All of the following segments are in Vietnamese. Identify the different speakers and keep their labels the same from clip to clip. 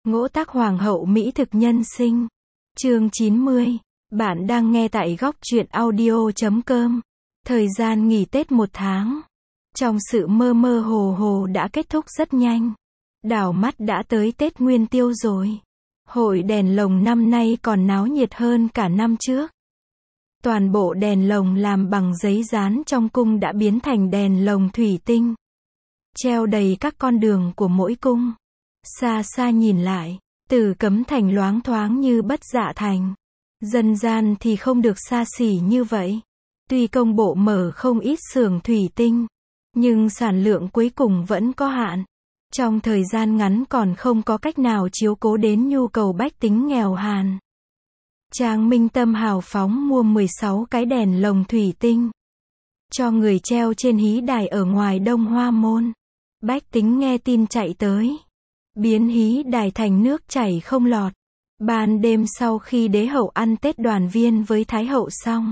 Speaker 1: Ngỗ tác hoàng hậu mỹ thực nhân sinh. Chương 90. Bạn đang nghe tại góc truyện audio.com. Thời gian nghỉ Tết 1 tháng. Trong sự mơ mơ hồ hồ đã kết thúc rất nhanh. Đảo mắt đã tới Tết Nguyên Tiêu rồi. Hội đèn lồng năm nay còn náo nhiệt hơn cả năm trước. Toàn bộ đèn lồng làm bằng giấy dán trong cung đã biến thành đèn lồng thủy tinh. Treo đầy các con đường của mỗi cung. Xa xa nhìn lại, Từ Cấm Thành loáng thoáng như Bất Dạ Thành. Dân gian thì không được xa xỉ như vậy. Tuy công bộ mở không ít xưởng thủy tinh, nhưng sản lượng cuối cùng vẫn có hạn. Trong thời gian ngắn còn không có cách nào chiếu cố đến nhu cầu bách tính nghèo hàn. Trang Minh Tâm hào phóng mua 16 cái đèn lồng thủy tinh, cho người treo trên hí đài ở ngoài Đông Hoa Môn. Bách tính nghe tin chạy tới, biến hí đài thành nước chảy không lọt. Ban đêm sau khi đế hậu ăn Tết đoàn viên với Thái hậu xong,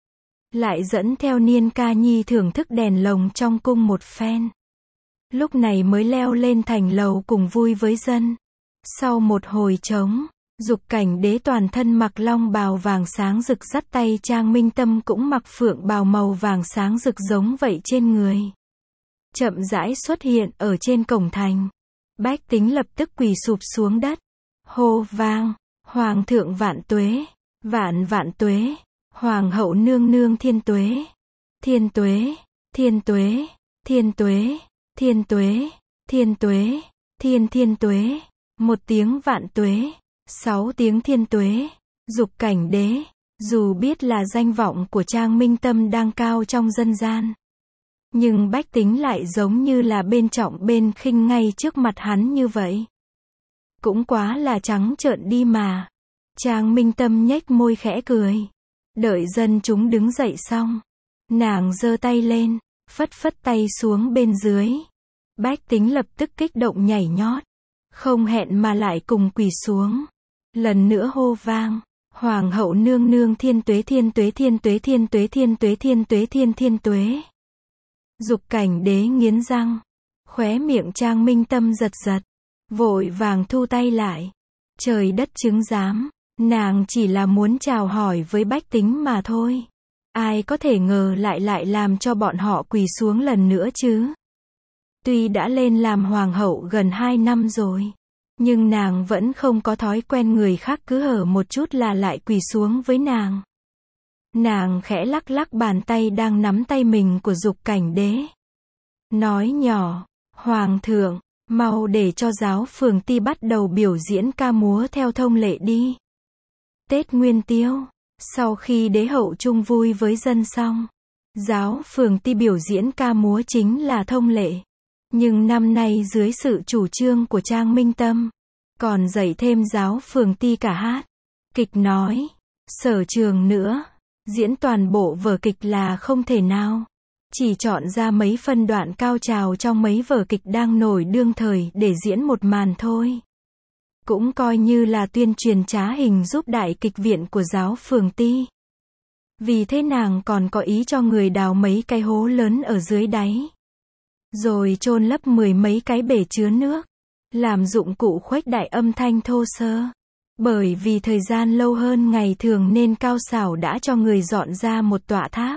Speaker 1: lại dẫn theo Niên Ca Nhi thưởng thức đèn lồng trong cung một phen. Lúc này mới leo lên thành lầu cùng vui với dân. Sau một hồi trống, Dục Cảnh Đế toàn thân mặc long bào vàng sáng rực, dắt tay Trang Minh Tâm cũng mặc phượng bào màu vàng sáng rực giống vậy trên người. Chậm rãi xuất hiện ở trên cổng thành. Bách tính lập tức quỳ sụp xuống đất, hô vang: Hoàng thượng vạn tuế, vạn vạn tuế, Hoàng hậu nương nương thiên tuế, thiên tuế, thiên tuế, thiên tuế, thiên tuế, thiên tuế, thiên thiên tuế. 1 tiếng vạn tuế, 6 tiếng thiên tuế. Dục Cảnh Đế, dù biết là danh vọng của Trang Minh Tâm đang cao trong dân gian, nhưng bách tính lại giống như là bên trọng bên khinh ngay trước mặt hắn như vậy. Cũng quá là trắng trợn đi mà. Trang Minh Tâm nhếch môi khẽ cười. Đợi dân chúng đứng dậy xong, nàng giơ tay lên, phất phất tay xuống bên dưới. Bách tính lập tức kích động nhảy nhót, không hẹn mà lại cùng quỳ xuống. Lần nữa hô vang: Hoàng hậu nương nương thiên tuế, thiên tuế, thiên tuế, thiên tuế, thiên tuế, thiên tuế, thiên thiên tuế. Dục Cảnh Đế nghiến răng, khóe miệng Trang Minh Tâm giật giật, vội vàng thu tay lại. Trời đất chứng giám, nàng chỉ là muốn chào hỏi với bách tính mà thôi. Ai có thể ngờ lại làm cho bọn họ quỳ xuống lần nữa chứ. Tuy đã lên làm hoàng hậu gần 2 năm rồi, nhưng nàng vẫn không có thói quen người khác cứ hở một chút là lại quỳ xuống với nàng. Nàng khẽ lắc lắc bàn tay đang nắm tay mình của Dục Cảnh Đế, nói nhỏ: Hoàng thượng, mau để cho giáo phường ti bắt đầu biểu diễn ca múa theo thông lệ đi. Tết Nguyên Tiêu, sau khi đế hậu chung vui với dân xong, giáo phường ti biểu diễn ca múa chính là thông lệ. Nhưng năm nay dưới sự chủ trương của Trang Minh Tâm, còn dạy thêm giáo phường ti cả hát, kịch nói, sở trường nữa. Diễn toàn bộ vở kịch là không thể nào. Chỉ chọn ra mấy phân đoạn cao trào trong mấy vở kịch đang nổi đương thời để diễn một màn thôi. Cũng coi như là tuyên truyền trá hình giúp đại kịch viện của giáo phường ti. Vì thế nàng còn có ý cho người đào mấy cái hố lớn ở dưới đáy, rồi chôn lấp 10 mấy cái bể chứa nước, làm dụng cụ khuếch đại âm thanh thô sơ. Bởi vì thời gian lâu hơn ngày thường nên Cao Xảo đã cho người dọn ra một tọa tháp.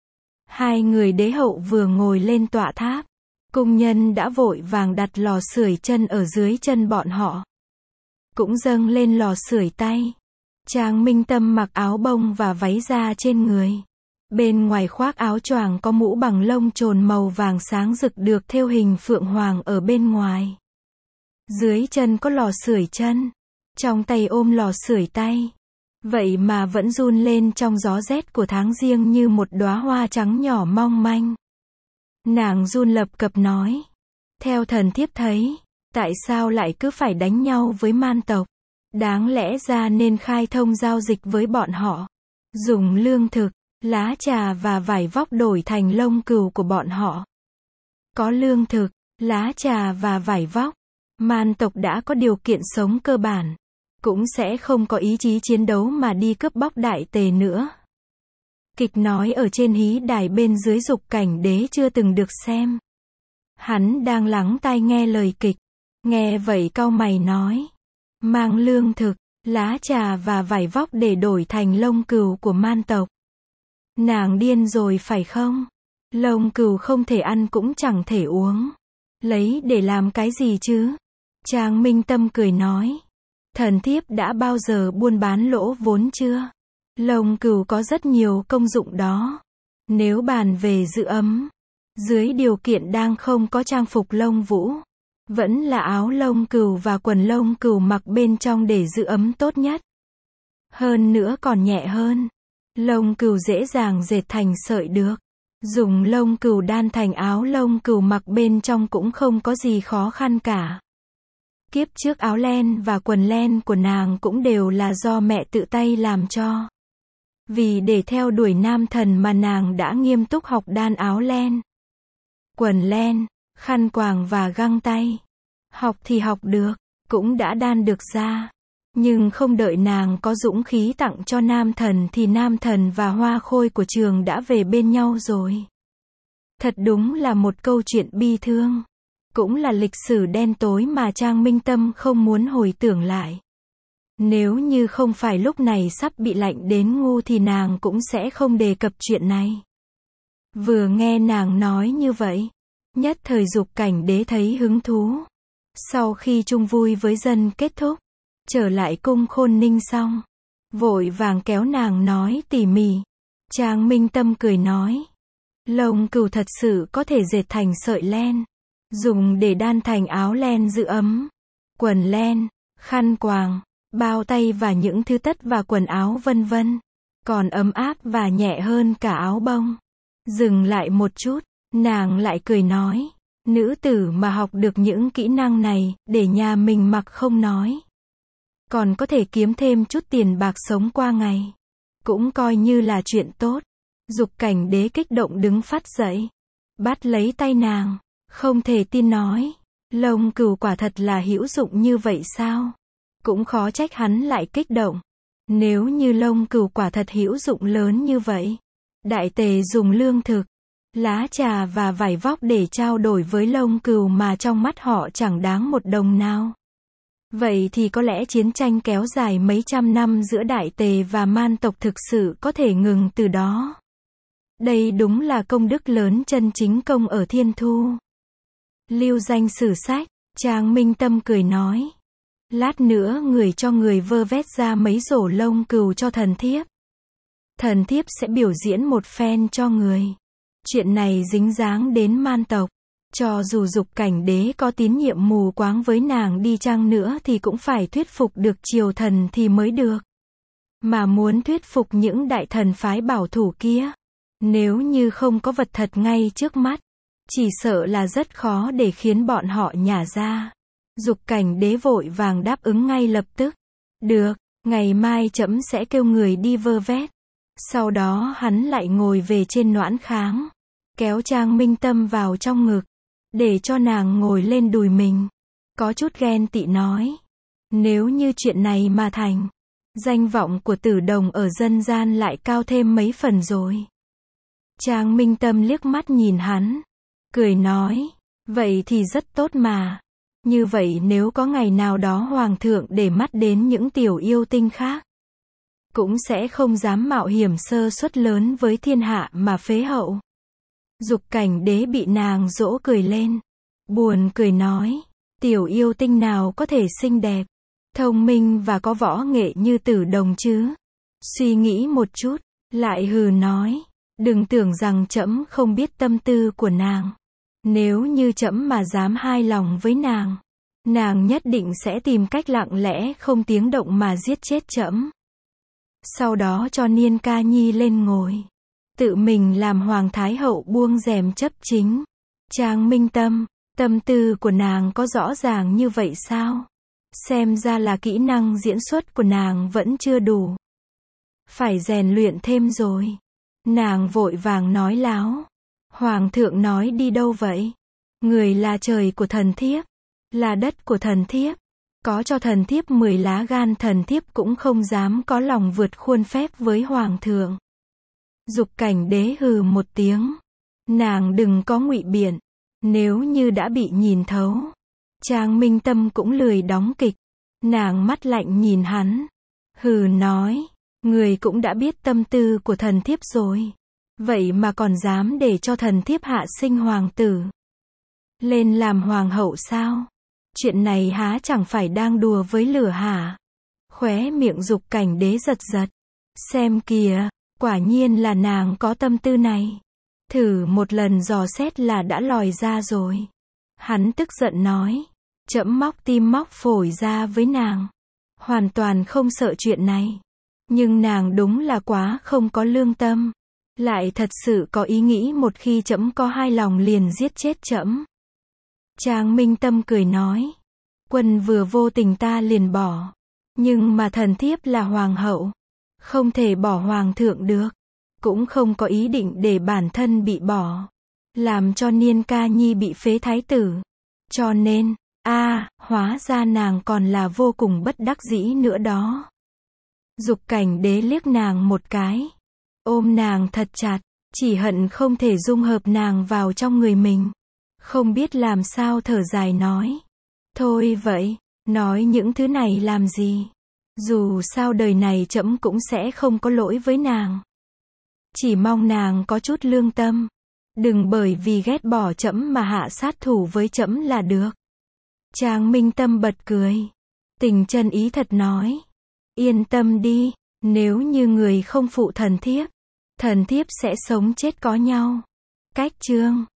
Speaker 1: 2 người đế hậu vừa ngồi lên tọa tháp, cung nhân đã vội vàng đặt lò sưởi chân ở dưới chân bọn họ, cũng dâng lên lò sưởi tay. Trang Minh Tâm mặc áo bông và váy da trên người, bên ngoài khoác áo choàng có mũ bằng lông trồn màu vàng sáng rực được thêu hình phượng hoàng ở bên ngoài. Dưới chân có lò sưởi chân, trong tay ôm lò sưởi tay. Vậy mà vẫn run lên trong gió rét của tháng Giêng như một đóa hoa trắng nhỏ mong manh. Nàng run lập cập nói: Theo thần thiếp thấy, tại sao lại cứ phải đánh nhau với man tộc? Đáng lẽ ra nên khai thông giao dịch với bọn họ, dùng lương thực, lá trà và vải vóc đổi thành lông cừu của bọn họ. Có lương thực, lá trà và vải vóc, man tộc đã có điều kiện sống cơ bản, cũng sẽ không có ý chí chiến đấu mà đi cướp bóc đại tề nữa. Kịch nói ở trên hí đài bên dưới Dục Cảnh Đế chưa từng được xem. Hắn đang lắng tai nghe lời kịch, nghe vậy cau mày nói: mang lương thực, lá trà và vải vóc để đổi thành lông cừu của man tộc. Nàng điên rồi phải không? Lông cừu không thể ăn cũng chẳng thể uống. Lấy để làm cái gì chứ? Trang Minh Tâm cười nói. Thần thiếp đã bao giờ buôn bán lỗ vốn chưa? Lông cừu có rất nhiều công dụng đó. Nếu bàn về giữ ấm, dưới điều kiện đang không có trang phục lông vũ, vẫn là áo lông cừu và quần lông cừu mặc bên trong để giữ ấm tốt nhất. Hơn nữa còn nhẹ hơn. Lông cừu dễ dàng dệt thành sợi được. Dùng lông cừu đan thành áo lông cừu mặc bên trong cũng không có gì khó khăn cả. Kiếp trước áo len và quần len của nàng cũng đều là do mẹ tự tay làm cho. Vì để theo đuổi nam thần mà nàng đã nghiêm túc học đan áo len, quần len, khăn quàng và găng tay. Học thì học được, cũng đã đan được ra. Nhưng không đợi nàng có dũng khí tặng cho nam thần thì nam thần và hoa khôi của trường đã về bên nhau rồi. Thật đúng là một câu chuyện bi thương. Cũng là lịch sử đen tối mà Trang Minh Tâm không muốn hồi tưởng lại. Nếu như không phải lúc này sắp bị lạnh đến ngu thì nàng cũng sẽ không đề cập chuyện này. Vừa nghe nàng nói như vậy, nhất thời Dục Cảnh Đế thấy hứng thú. Sau khi chung vui với dân kết thúc, trở lại cung Khôn Ninh xong, vội vàng kéo nàng nói tỉ mỉ. Trang Minh Tâm cười nói, lông cừu thật sự có thể dệt thành sợi len, dùng để đan thành áo len giữ ấm, quần len, khăn quàng, bao tay và những thứ tất và quần áo vân vân, còn ấm áp và nhẹ hơn cả áo bông. Dừng lại một chút, nàng lại cười nói, nữ tử mà học được những kỹ năng này, để nhà mình mặc không nói, còn có thể kiếm thêm chút tiền bạc sống qua ngày, cũng coi như là chuyện tốt. Dục Cảnh Đế kích động đứng phát dậy, bắt lấy tay nàng, không thể tin nói, lông cừu quả thật là hữu dụng như vậy sao? Cũng khó trách hắn lại kích động. Nếu như lông cừu quả thật hữu dụng lớn như vậy, đại tề dùng lương thực, lá trà và vải vóc để trao đổi với lông cừu mà trong mắt họ chẳng đáng một đồng nào. Vậy thì có lẽ chiến tranh kéo dài mấy trăm năm giữa đại tề và man tộc thực sự có thể ngừng từ đó. Đây đúng là công đức lớn chân chính công ở Thiên Thu. Lưu danh sử sách, Trang Minh Tâm cười nói. Lát nữa người cho người vơ vét ra mấy rổ lông cừu cho thần thiếp. Thần thiếp sẽ biểu diễn một phen cho người. Chuyện này dính dáng đến man tộc. Cho dù Dục Cảnh Đế có tín nhiệm mù quáng với nàng đi chăng nữa thì cũng phải thuyết phục được triều thần thì mới được. Mà muốn thuyết phục những đại thần phái bảo thủ kia, nếu như không có vật thật ngay trước mắt, chỉ sợ là rất khó để khiến bọn họ nhả ra. Dục Cảnh Đế vội vàng đáp ứng ngay lập tức. Được, ngày mai trẫm sẽ kêu người đi vơ vét. Sau đó hắn lại ngồi về trên noãn kháng, kéo Trang Minh Tâm vào trong ngực, để cho nàng ngồi lên đùi mình. Có chút ghen tị nói, nếu như chuyện này mà thành, danh vọng của Tử Đồng ở dân gian lại cao thêm mấy phần rồi. Trang Minh Tâm liếc mắt nhìn hắn, cười nói, vậy thì rất tốt mà. Như vậy nếu có ngày nào đó hoàng thượng để mắt đến những tiểu yêu tinh khác, cũng sẽ không dám mạo hiểm sơ suất lớn với thiên hạ mà phế hậu. Dục Cảnh Đế bị nàng dỗ cười lên, buồn cười nói, tiểu yêu tinh nào có thể xinh đẹp, thông minh và có võ nghệ như Tử Đồng chứ? Suy nghĩ một chút, lại hừ nói, đừng tưởng rằng trẫm không biết tâm tư của nàng. Nếu như trẫm mà dám hai lòng với nàng nhất định sẽ tìm cách lặng lẽ không tiếng động mà giết chết trẫm. Sau đó cho Niên Ca Nhi lên ngồi, tự mình làm hoàng thái hậu buông rèm chấp chính. Trang Minh Tâm, tâm tư của nàng có rõ ràng như vậy sao? Xem ra là kỹ năng diễn xuất của nàng vẫn chưa đủ, phải rèn luyện thêm rồi. Nàng vội vàng nói láo, hoàng thượng nói đi đâu vậy? Người là trời của thần thiếp, là đất của thần thiếp, có cho thần thiếp 10 lá gan thần thiếp cũng không dám có lòng vượt khuôn phép với hoàng thượng. Dục Cảnh Đế hừ một tiếng, nàng đừng có ngụy biện, nếu như đã bị nhìn thấu. Trang Minh Tâm cũng lười đóng kịch, Nàng mắt lạnh nhìn hắn. Hừ nói. Người cũng đã biết tâm tư của thần thiếp rồi. Vậy mà còn dám để cho thần thiếp hạ sinh hoàng tử. Lên làm hoàng hậu sao? Chuyện này há chẳng phải đang đùa với lửa hả? Khóe miệng Dục Cảnh Đế giật giật. Xem kìa, quả nhiên là nàng có tâm tư này. Thử một lần dò xét là đã lòi ra rồi. Hắn tức giận nói. Trẫm móc tim móc phổi ra với nàng. Hoàn toàn không sợ chuyện này. Nhưng nàng đúng là quá không có lương tâm. Lại thật sự có ý nghĩ một khi trẫm có hai lòng liền giết chết trẫm. Trang Minh Tâm cười nói. Quân vừa vô tình ta liền bỏ. Nhưng mà thần thiếp là hoàng hậu. Không thể bỏ hoàng thượng được. Cũng không có ý định để bản thân bị bỏ. Làm cho Niên Ca Nhi bị phế thái tử. Cho nên, hóa ra nàng còn là vô cùng bất đắc dĩ nữa đó. Dục Cảnh Đế liếc nàng một cái. Ôm nàng thật chặt. Chỉ hận không thể dung hợp nàng vào trong người mình. Không biết làm sao thở dài nói. Thôi vậy, nói những thứ này làm gì? Dù sao đời này trẫm cũng sẽ không có lỗi với nàng. Chỉ mong nàng có chút lương tâm. Đừng bởi vì ghét bỏ trẫm mà hạ sát thủ với trẫm là được. Trang Minh Tâm bật cười. Tình chân ý thật nói. Yên tâm đi, nếu như người không phụ thần thiếp sẽ sống chết có nhau. Cách chương